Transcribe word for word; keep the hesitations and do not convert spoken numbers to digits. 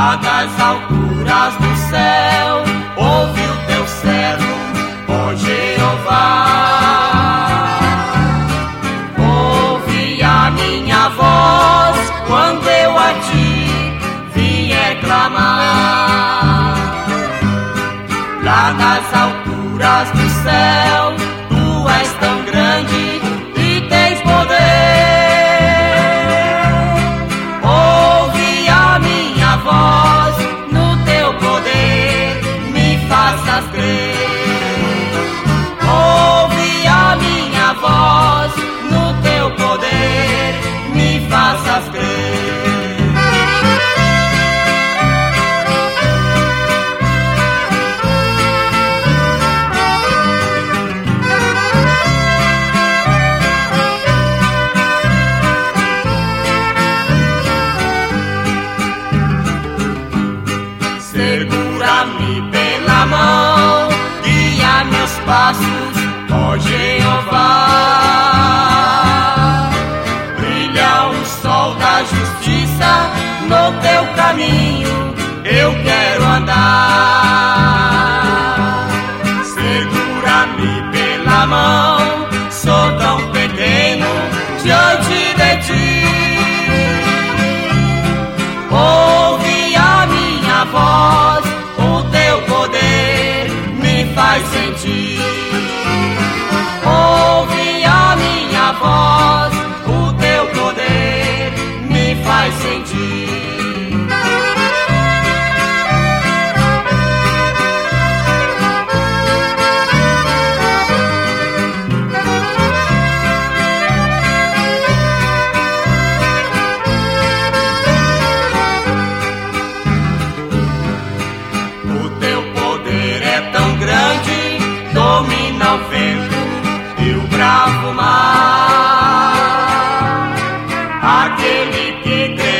lá das alturas do céu, ouve o teu servo, ó Jeová. Ouve a minha voz quando eu a ti vier clamar. Lá nas alturas do céu, tu és tão grande e tens poder. Ouve a minha voz, no teu poder me faças crer. Ouve a minha voz, no teu poder me faças crer. Segura-me pela mão, guia meus passos, ó Jeová. Brilha o sol da justiça no teu caminho, eu quero andar. Segura-me pela mão, sou tão pequeno diante de ti. Ouve a minha voz, o teu poder me faz sentir. Ouve a minha voz, o teu poder me faz sentir. Domina o vento e o bravo mar. Aquele que crê